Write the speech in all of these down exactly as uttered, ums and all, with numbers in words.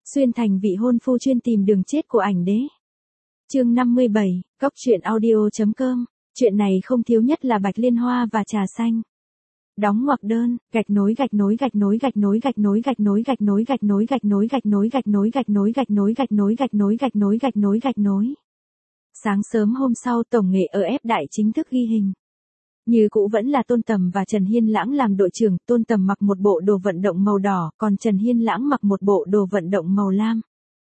Xuyên thành vị hôn phu chuyên tìm đường chết của ảnh đế. Chương năm mươi bảy, Cóc truyện audio chấm com. Chuyện này không thiếu nhất là bạch liên hoa và trà xanh. Đóng ngoặc đơn, gạch nối gạch nối gạch nối gạch nối gạch nối gạch nối gạch nối gạch nối gạch nối gạch nối gạch nối gạch nối gạch nối gạch nối gạch nối gạch nối gạch nối gạch nối. Sáng sớm hôm sau, tổng nghệ ở ép đại chính thức ghi hình. Như cũ vẫn là Tôn Tầm và Trần Hiên Lãng làm đội trưởng, Tôn Tầm mặc một bộ đồ vận động màu đỏ, còn Trần Hiên Lãng mặc một bộ đồ vận động màu lam.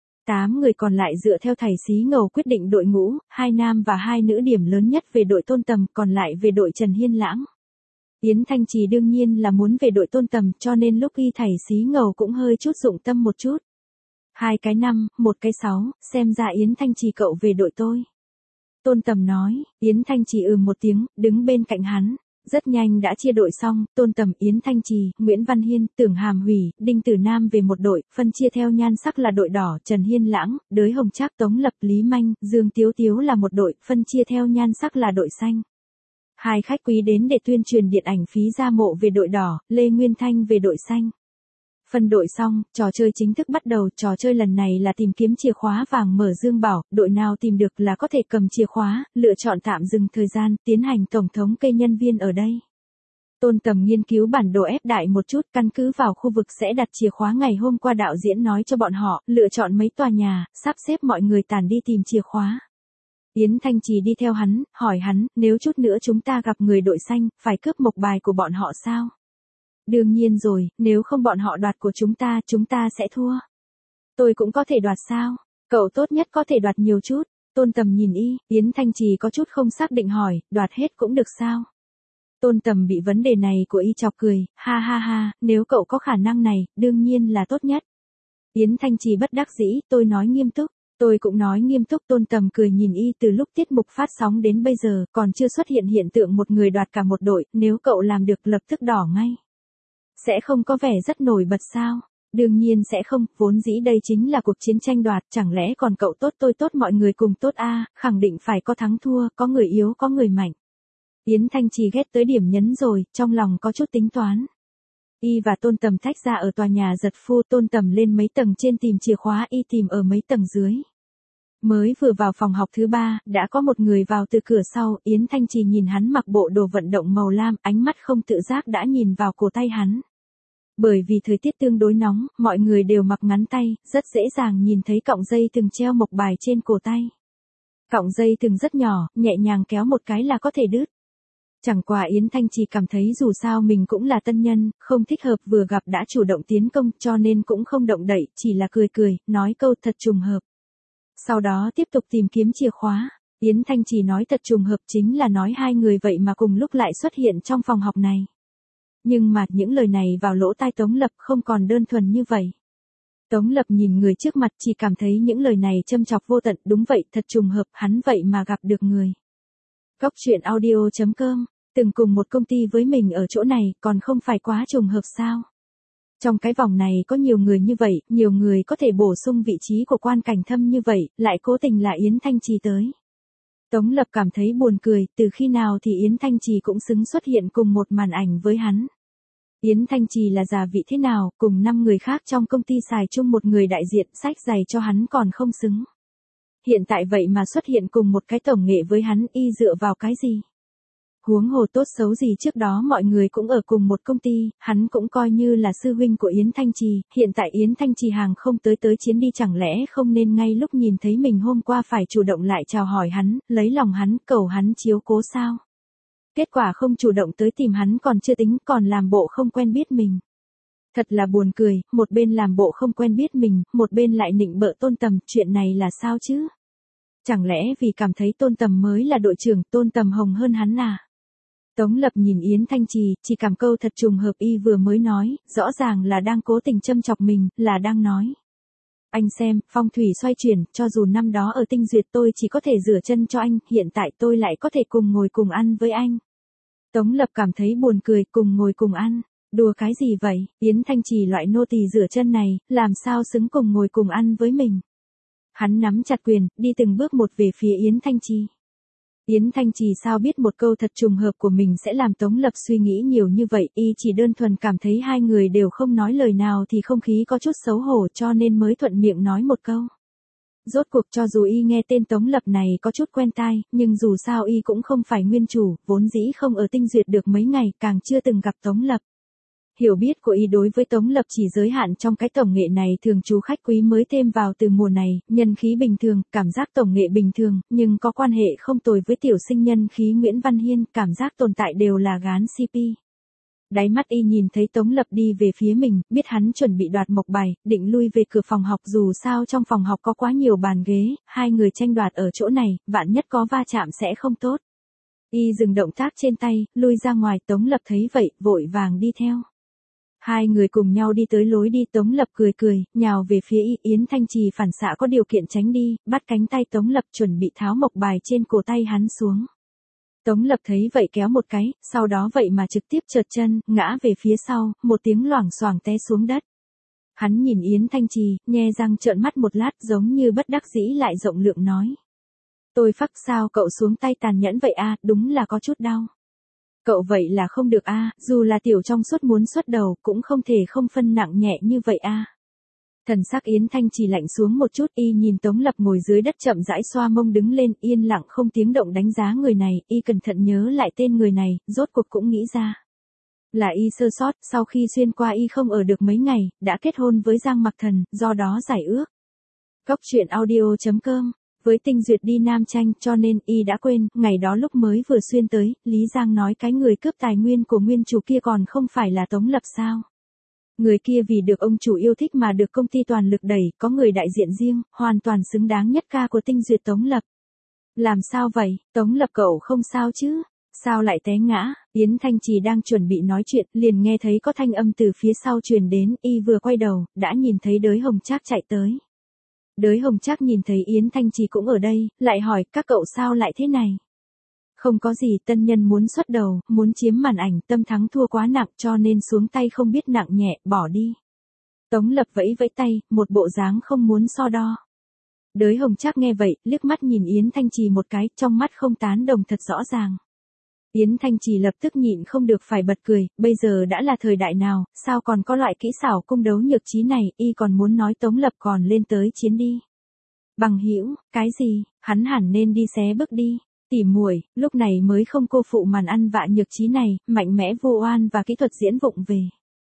Tám người còn lại dựa theo thầy xí ngầu quyết định đội ngũ, hai nam và hai nữ điểm lớn nhất về đội Tôn Tầm, còn lại về đội Trần Hiên Lãng. Yến Thanh Trì đương nhiên là muốn về đội Tôn Tầm, cho nên lúc ghi thầy xí ngầu cũng hơi chút dụng tâm một chút. Hai cái năm, một cái sáu, xem ra Yến Thanh Trì cậu về đội tôi. Tôn Tầm nói, Yến Thanh Trì ừ một tiếng, đứng bên cạnh hắn. Rất nhanh đã chia đội xong, Tôn Tầm, Yến Thanh Trì, Nguyễn Văn Hiên, Tưởng Hàm Hủy, Đinh Tử Nam về một đội, phân chia theo nhan sắc là đội đỏ, Trần Hiên Lãng, Đới Hồng Trác, Tống Lập, Lý Manh, Dương Tiếu Tiếu là một đội, phân chia theo nhan sắc là đội xanh. Hai khách quý đến để tuyên truyền điện ảnh Phí Gia Mộ về đội đỏ, Lê Nguyên Thanh về đội xanh. Phân đội xong, trò chơi chính thức bắt đầu, trò chơi lần này là tìm kiếm chìa khóa vàng mở dương bảo, đội nào tìm được là có thể cầm chìa khóa, lựa chọn tạm dừng thời gian, tiến hành tổng thống kê nhân viên ở đây. Tôn Tầm nghiên cứu bản đồ ép đại một chút, căn cứ vào khu vực sẽ đặt chìa khóa ngày hôm qua đạo diễn nói cho bọn họ, lựa chọn mấy tòa nhà, sắp xếp mọi người tản đi tìm chìa khóa. Yến Thanh Trì đi theo hắn, hỏi hắn, nếu chút nữa chúng ta gặp người đội xanh, phải cướp mộc bài của bọn họ sao? Đương nhiên rồi, nếu không bọn họ đoạt của chúng ta, chúng ta sẽ thua. Tôi cũng có thể đoạt sao? Cậu tốt nhất có thể đoạt nhiều chút. Tôn Tầm nhìn y, Yến Thanh Trì có chút không xác định hỏi, đoạt hết cũng được sao? Tôn Tầm bị vấn đề này của y chọc cười, ha ha ha, nếu cậu có khả năng này, đương nhiên là tốt nhất. Yến Thanh Trì bất đắc dĩ, tôi nói nghiêm túc. Tôi cũng nói nghiêm túc. Tôn Tầm cười nhìn y, từ lúc tiết mục phát sóng đến bây giờ, còn chưa xuất hiện hiện tượng một người đoạt cả một đội, nếu cậu làm được lập tức đỏ ngay. Sẽ không có vẻ rất nổi bật sao? Đương nhiên sẽ không, vốn dĩ đây chính là cuộc chiến tranh đoạt, chẳng lẽ còn cậu tốt tôi tốt mọi người cùng tốt a, à, khẳng định phải có thắng thua, có người yếu có người mạnh. Yến Thanh Trì ghét tới điểm nhấn rồi, trong lòng có chút tính toán. Y và Tôn Tầm tách ra ở tòa nhà giật phu, Tôn Tầm lên mấy tầng trên tìm chìa khóa, y tìm ở mấy tầng dưới. Mới vừa vào phòng học thứ ba, đã có một người vào từ cửa sau, Yến Thanh Trì nhìn hắn mặc bộ đồ vận động màu lam, ánh mắt không tự giác đã nhìn vào cổ tay hắn. Bởi vì thời tiết tương đối nóng, mọi người đều mặc ngắn tay, rất dễ dàng nhìn thấy cọng dây từng treo mộc bài trên cổ tay. Cọng dây từng rất nhỏ, nhẹ nhàng kéo một cái là có thể đứt. Chẳng qua Yến Thanh Trì cảm thấy dù sao mình cũng là tân nhân, không thích hợp vừa gặp đã chủ động tiến công cho nên cũng không động đậy, chỉ là cười cười, nói câu thật trùng hợp. Sau đó tiếp tục tìm kiếm chìa khóa. Yến Thanh Trì nói thật trùng hợp chính là nói hai người vậy mà cùng lúc lại xuất hiện trong phòng học này. Nhưng mà những lời này vào lỗ tai Tống Lập không còn đơn thuần như vậy. Tống Lập nhìn người trước mặt chỉ cảm thấy những lời này châm chọc vô tận, đúng vậy, thật trùng hợp, hắn vậy mà gặp được người. Cóc truyện audio chấm com, từng cùng một công ty với mình ở chỗ này, còn không phải quá trùng hợp sao? Trong cái vòng này có nhiều người như vậy, nhiều người có thể bổ sung vị trí của quan cảnh thâm như vậy, lại cố tình là Yến Thanh Trì tới. Tống Lập cảm thấy buồn cười, từ khi nào thì Yến Thanh Trì cũng xứng xuất hiện cùng một màn ảnh với hắn. Yến Thanh Trì là già vị thế nào, cùng năm người khác trong công ty xài chung một người đại diện, sách giày cho hắn còn không xứng. Hiện tại vậy mà xuất hiện cùng một cái tổng nghệ với hắn, y dựa vào cái gì? Huống hồ tốt xấu gì trước đó mọi người cũng ở cùng một công ty, hắn cũng coi như là sư huynh của Yến Thanh Trì, hiện tại Yến Thanh Trì hàng không tới tới chiến đi, chẳng lẽ không nên ngay lúc nhìn thấy mình hôm qua phải chủ động lại chào hỏi hắn, lấy lòng hắn, cầu hắn chiếu cố sao? Kết quả không chủ động tới tìm hắn còn chưa tính, còn làm bộ không quen biết mình. Thật là buồn cười, một bên làm bộ không quen biết mình, một bên lại nịnh bợ Tôn Tầm, chuyện này là sao chứ? Chẳng lẽ vì cảm thấy Tôn Tầm mới là đội trưởng, Tôn Tầm hồng hơn hắn à? Tống Lập nhìn Yến Thanh Trì, chỉ cảm câu thật trùng hợp y vừa mới nói, rõ ràng là đang cố tình châm chọc mình, là đang nói. Anh xem, phong thủy xoay chuyển, cho dù năm đó ở Tinh Duyệt tôi chỉ có thể rửa chân cho anh, hiện tại tôi lại có thể cùng ngồi cùng ăn với anh. Tống Lập cảm thấy buồn cười, cùng ngồi cùng ăn. Đùa cái gì vậy, Yến Thanh Trì loại nô tỳ rửa chân này, làm sao xứng cùng ngồi cùng ăn với mình. Hắn nắm chặt quyền, đi từng bước một về phía Yến Thanh Trì. Yến Thanh Trì sao biết một câu thật trùng hợp của mình sẽ làm Tống Lập suy nghĩ nhiều như vậy, y chỉ đơn thuần cảm thấy hai người đều không nói lời nào thì không khí có chút xấu hổ cho nên mới thuận miệng nói một câu. Rốt cuộc cho dù y nghe tên Tống Lập này có chút quen tai, nhưng dù sao y cũng không phải nguyên chủ, vốn dĩ không ở Tinh Duyệt được mấy ngày, càng chưa từng gặp Tống Lập. Hiểu biết của y đối với Tống Lập chỉ giới hạn trong cái tổng nghệ này thường trú khách quý mới thêm vào từ mùa này, nhân khí bình thường, cảm giác tổng nghệ bình thường, nhưng có quan hệ không tồi với tiểu sinh nhân khí Nguyễn Văn Hiên, cảm giác tồn tại đều là gán xê pê. Đáy mắt y nhìn thấy Tống Lập đi về phía mình, biết hắn chuẩn bị đoạt mộc bài, định lui về cửa phòng học dù sao trong phòng học có quá nhiều bàn ghế, hai người tranh đoạt ở chỗ này, vạn nhất có va chạm sẽ không tốt. Y dừng động tác trên tay, lui ra ngoài, Tống Lập thấy vậy, vội vàng đi theo. Hai người cùng nhau đi tới lối đi, Tống Lập cười cười, nhào về phía y, Yến Thanh Trì phản xạ có điều kiện tránh đi, bắt cánh tay Tống Lập chuẩn bị tháo mộc bài trên cổ tay hắn xuống. Tống Lập thấy vậy kéo một cái, sau đó vậy mà trực tiếp trượt chân, ngã về phía sau, một tiếng loảng xoảng té xuống đất. Hắn nhìn Yến Thanh Trì, nhe răng trợn mắt một lát giống như bất đắc dĩ lại rộng lượng nói. Tôi phắc sao cậu xuống tay tàn nhẫn vậy a, đúng là có chút đau. Cậu vậy là không được a, dù là tiểu trong suốt muốn xuất đầu cũng không thể không phân nặng nhẹ như vậy a. Thần sắc Yến Thanh Trì lạnh xuống một chút, y nhìn Tống Lập ngồi dưới đất chậm rãi xoa mông đứng lên, yên lặng không tiếng động đánh giá người này, y cẩn thận nhớ lại tên người này, rốt cuộc cũng nghĩ ra. Là y sơ sót, sau khi xuyên qua y không ở được mấy ngày, đã kết hôn với Giang Mặc Thần, do đó giải ước. Góc truyện audio chấm com. Với Tinh Duyệt đi Nam Tranh cho nên y đã quên, ngày đó lúc mới vừa xuyên tới, Lý Giang nói cái người cướp tài nguyên của nguyên chủ kia còn không phải là Tống Lập sao. Người kia vì được ông chủ yêu thích mà được công ty toàn lực đẩy, có người đại diện riêng, hoàn toàn xứng đáng nhất ca của Tinh Duyệt Tống Lập. Làm sao vậy, Tống Lập cậu không sao chứ? Sao lại té ngã? Yến Thanh Trì đang chuẩn bị nói chuyện, liền nghe thấy có thanh âm từ phía sau truyền đến, y vừa quay đầu, đã nhìn thấy Đới Hồng Trác chạy tới. Đới Hồng Trác nhìn thấy Yến Thanh Trì cũng ở đây, lại hỏi, các cậu sao lại thế này? Không có gì, tân nhân muốn xuất đầu, muốn chiếm màn ảnh, tâm thắng thua quá nặng cho nên xuống tay không biết nặng nhẹ, bỏ đi. Tống Lập vẫy vẫy tay, một bộ dáng không muốn so đo. Đới Hồng Trác nghe vậy, liếc mắt nhìn Yến Thanh Trì một cái, trong mắt không tán đồng thật rõ ràng. Yến Thanh Trì lập tức nhịn không được phải bật cười, bây giờ đã là thời đại nào, sao còn có loại kỹ xảo cung đấu nhược trí này, y còn muốn nói Tống Lập còn lên tới chiến đi. Bằng hữu, cái gì, hắn hẳn nên đi xé bước đi. Tỉ muội, lúc này mới không cô phụ màn ăn vạ nhược trí này, mạnh mẽ vô oan và kỹ thuật diễn vụng về.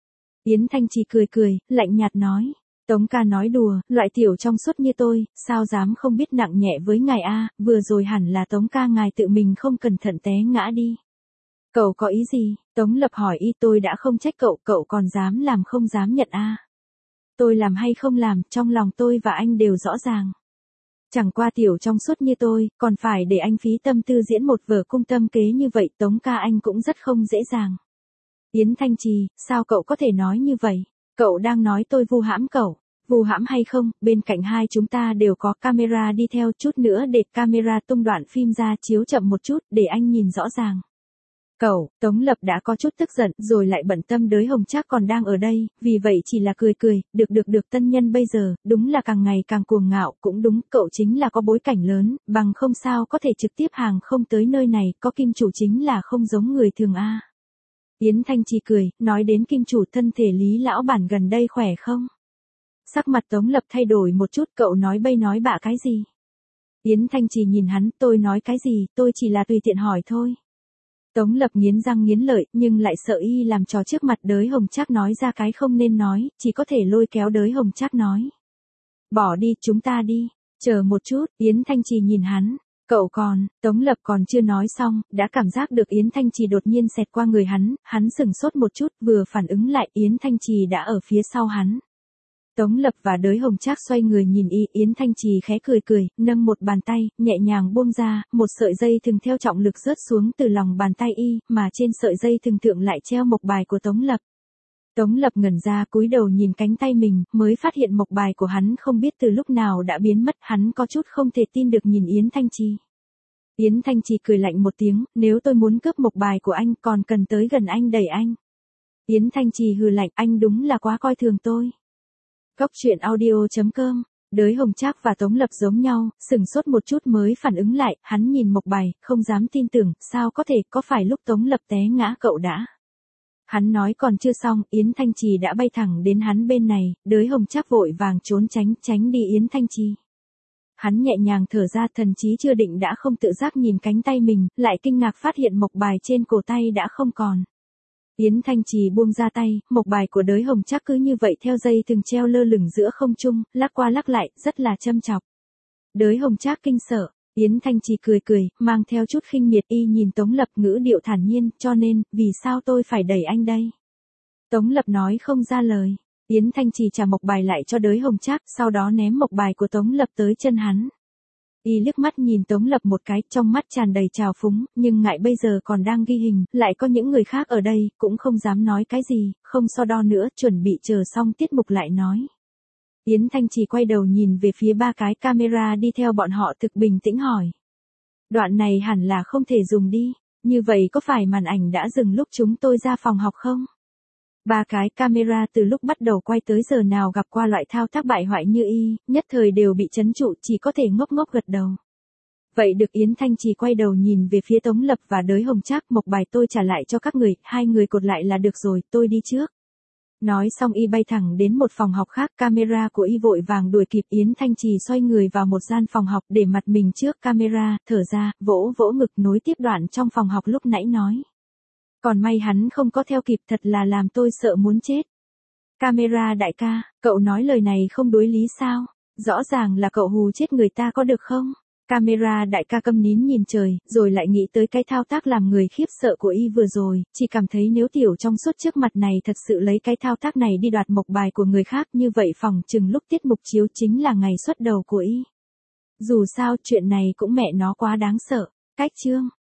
Yến Thanh Trì cười cười, lạnh nhạt nói. Tống ca nói đùa, loại tiểu trong suốt như tôi, sao dám không biết nặng nhẹ với ngài a, vừa rồi hẳn là Tống ca ngài tự mình không cẩn thận té ngã đi. Cậu có ý gì? Tống Lập hỏi y, tôi đã không trách cậu, cậu còn dám làm không dám nhận a. Tôi làm hay không làm, trong lòng tôi và anh đều rõ ràng. Chẳng qua tiểu trong suốt như tôi, còn phải để anh phí tâm tư diễn một vở cung tâm kế như vậy, Tống ca anh cũng rất không dễ dàng. Yến Thanh Trì, sao cậu có thể nói như vậy? Cậu đang nói tôi vu hãm cậu. Vu hãm hay không, bên cạnh hai chúng ta đều có camera đi theo, chút nữa để camera tung đoạn phim ra chiếu chậm một chút, để anh nhìn rõ ràng. Cậu, Tống Lập đã có chút tức giận, rồi lại bận tâm Đới Hồng Trác còn đang ở đây, vì vậy chỉ là cười cười, được được được tân nhân bây giờ, đúng là càng ngày càng cuồng ngạo, cũng đúng, cậu chính là có bối cảnh lớn, bằng không sao có thể trực tiếp hàng không tới nơi này, có kim chủ chính là không giống người thường a. Yến Thanh Trì cười, nói đến kim chủ thân thể Lý lão bản gần đây khỏe không? Sắc mặt Tống Lập thay đổi một chút, cậu nói bây nói bạ cái gì? Yến Thanh Trì nhìn hắn, tôi nói cái gì, tôi chỉ là tùy tiện hỏi thôi. Tống Lập nghiến răng nghiến lợi, nhưng lại sợ y làm trò trước mặt Đới Hồng Trác nói ra cái không nên nói, chỉ có thể lôi kéo Đới Hồng Trác nói. Bỏ đi, chúng ta đi, chờ một chút, Yến Thanh Trì nhìn hắn. Cậu còn, Tống Lập còn chưa nói xong, đã cảm giác được Yến Thanh Trì đột nhiên xẹt qua người hắn, hắn sừng sốt một chút, vừa phản ứng lại, Yến Thanh Trì đã ở phía sau hắn. Tống Lập và Đới Hồng Trác xoay người nhìn y, Yến Thanh Trì khẽ cười cười, nâng một bàn tay, nhẹ nhàng buông ra, một sợi dây thừng theo trọng lực rớt xuống từ lòng bàn tay y, mà trên sợi dây thừng thượng lại treo mộc bài của Tống Lập. Tống Lập ngẩn ra cúi đầu nhìn cánh tay mình, mới phát hiện mộc bài của hắn không biết từ lúc nào đã biến mất, hắn có chút không thể tin được nhìn Yến Thanh Trì. Yến Thanh Trì cười lạnh một tiếng, nếu tôi muốn cướp mộc bài của anh còn cần tới gần anh đẩy anh. Yến Thanh Trì hừ lạnh, anh đúng là quá coi thường tôi. Góc truyện audio chấm com Đới Hồng Trác và Tống Lập giống nhau, sừng sốt một chút mới phản ứng lại, hắn nhìn Mộc Bài, không dám tin tưởng, sao có thể, có phải lúc Tống Lập té ngã cậu đã. Hắn nói còn chưa xong, Yến Thanh Trì đã bay thẳng đến hắn bên này, Đới Hồng Trác vội vàng trốn tránh, tránh đi Yến Thanh Trì. Hắn nhẹ nhàng thở ra, thần chí chưa định đã không tự giác nhìn cánh tay mình, lại kinh ngạc phát hiện Mộc Bài trên cổ tay đã không còn. Yến Thanh Trì buông ra tay, Mộc Bài của Đới Hồng Trác cứ như vậy theo dây từng treo lơ lửng giữa không trung, lắc qua lắc lại, rất là châm chọc. Đới Hồng Trác kinh sợ, Yến Thanh Trì cười cười, mang theo chút khinh miệt, y nhìn Tống Lập, ngữ điệu thản nhiên, cho nên, vì sao tôi phải đẩy anh đây? Tống Lập nói không ra lời. Yến Thanh Trì trả Mộc Bài lại cho Đới Hồng Trác, sau đó ném Mộc Bài của Tống Lập tới chân hắn. Y liếc mắt nhìn Tống Lập một cái, trong mắt tràn đầy trào phúng, nhưng ngại bây giờ còn đang ghi hình, lại có những người khác ở đây, cũng không dám nói cái gì, không so đo nữa, chuẩn bị chờ xong tiết mục lại nói. Yến Thanh Trì quay đầu nhìn về phía ba cái camera đi theo bọn họ, thực bình tĩnh hỏi. Đoạn này hẳn là không thể dùng đi, như vậy có phải màn ảnh đã dừng lúc chúng tôi ra phòng học không? Ba cái camera từ lúc bắt đầu quay tới giờ nào gặp qua loại thao tác bại hoại như y, nhất thời đều bị chấn trụ, chỉ có thể ngốc ngốc gật đầu. Vậy được. Yến Thanh Trì quay đầu nhìn về phía Tống Lập và Đới Hồng Trác, Mộc Bài tôi trả lại cho các người, hai người cột lại là được rồi, tôi đi trước. Nói xong y bay thẳng đến một phòng học khác, camera của y vội vàng đuổi kịp. Yến Thanh Trì xoay người vào một gian phòng học để mặt mình trước camera, thở ra, vỗ vỗ ngực nối tiếp đoạn trong phòng học lúc nãy nói. Còn may hắn không có theo kịp, thật là làm tôi sợ muốn chết. Camera đại ca, cậu nói lời này không đối lý sao? Rõ ràng là cậu hù chết người ta có được không? Camera đại ca câm nín nhìn trời, rồi lại nghĩ tới cái thao tác làm người khiếp sợ của y vừa rồi, chỉ cảm thấy nếu tiểu trong suốt trước mặt này thật sự lấy cái thao tác này đi đoạt Mộc Bài của người khác, như vậy phòng chừng lúc tiết mục chiếu chính là ngày xuất đầu của y. Dù sao chuyện này cũng mẹ nó quá đáng sợ. Cách chương